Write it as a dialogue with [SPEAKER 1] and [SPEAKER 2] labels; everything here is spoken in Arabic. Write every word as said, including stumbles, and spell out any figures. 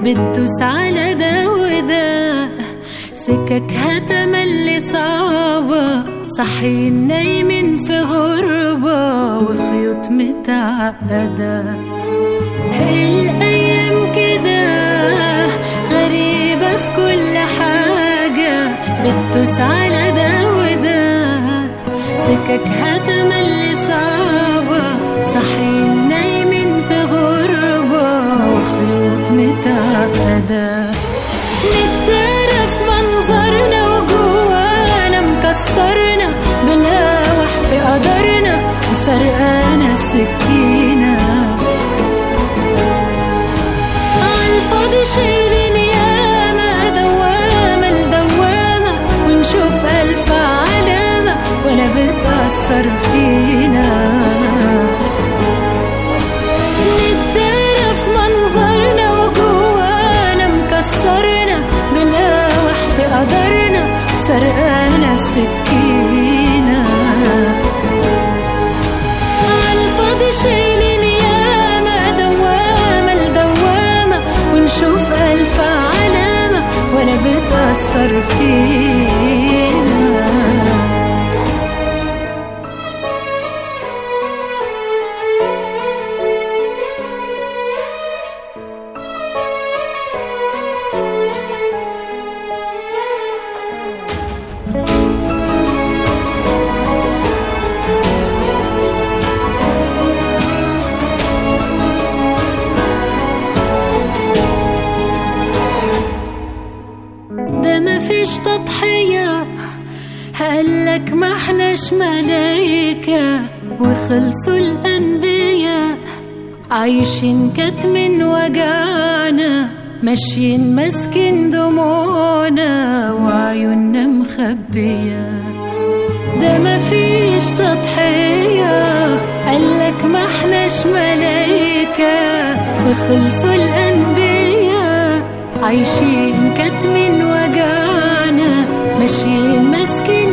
[SPEAKER 1] بتدوس على ده وده، سككها تملي صعبة، صاحيين نايمين في غربة وخيوط متعقدة. الأيام كده غريبة في كل حاجة، بتدوس على ده وده، سككها تملي صعبة، صاحيين نايمين في غربة وخيوط متعقدة. نتدارى في منظرنا وجوانا مكسرنا، بنقاوح في قدرنا وسرقانا السكينة. عالفاضي شايلين ياما دوامة لدوامة، ونشوف ألف علامة ولا بتأثر فينا. نتدارى في منظرنا وجوانا مكسرنا، بنقاوح في قدرنا وسرقانا السكينة. عالفاضي شايلين ياما دوامة لدوامة، ونشوف ألف علامة ولا بتأثر فينا. ده مفيش تضحية، قالك ما احناش ملايكة، وخلصوا الأنبياء عايشين كتم وجعنا، ماشيين ماسكين دموعنا وعيوننا مخبية. ده مفيش تضحية، قالك ما احناش ملايكة، وخلصوا الأنبياء عايشين كتم وجعنا، ماشيين ماسكين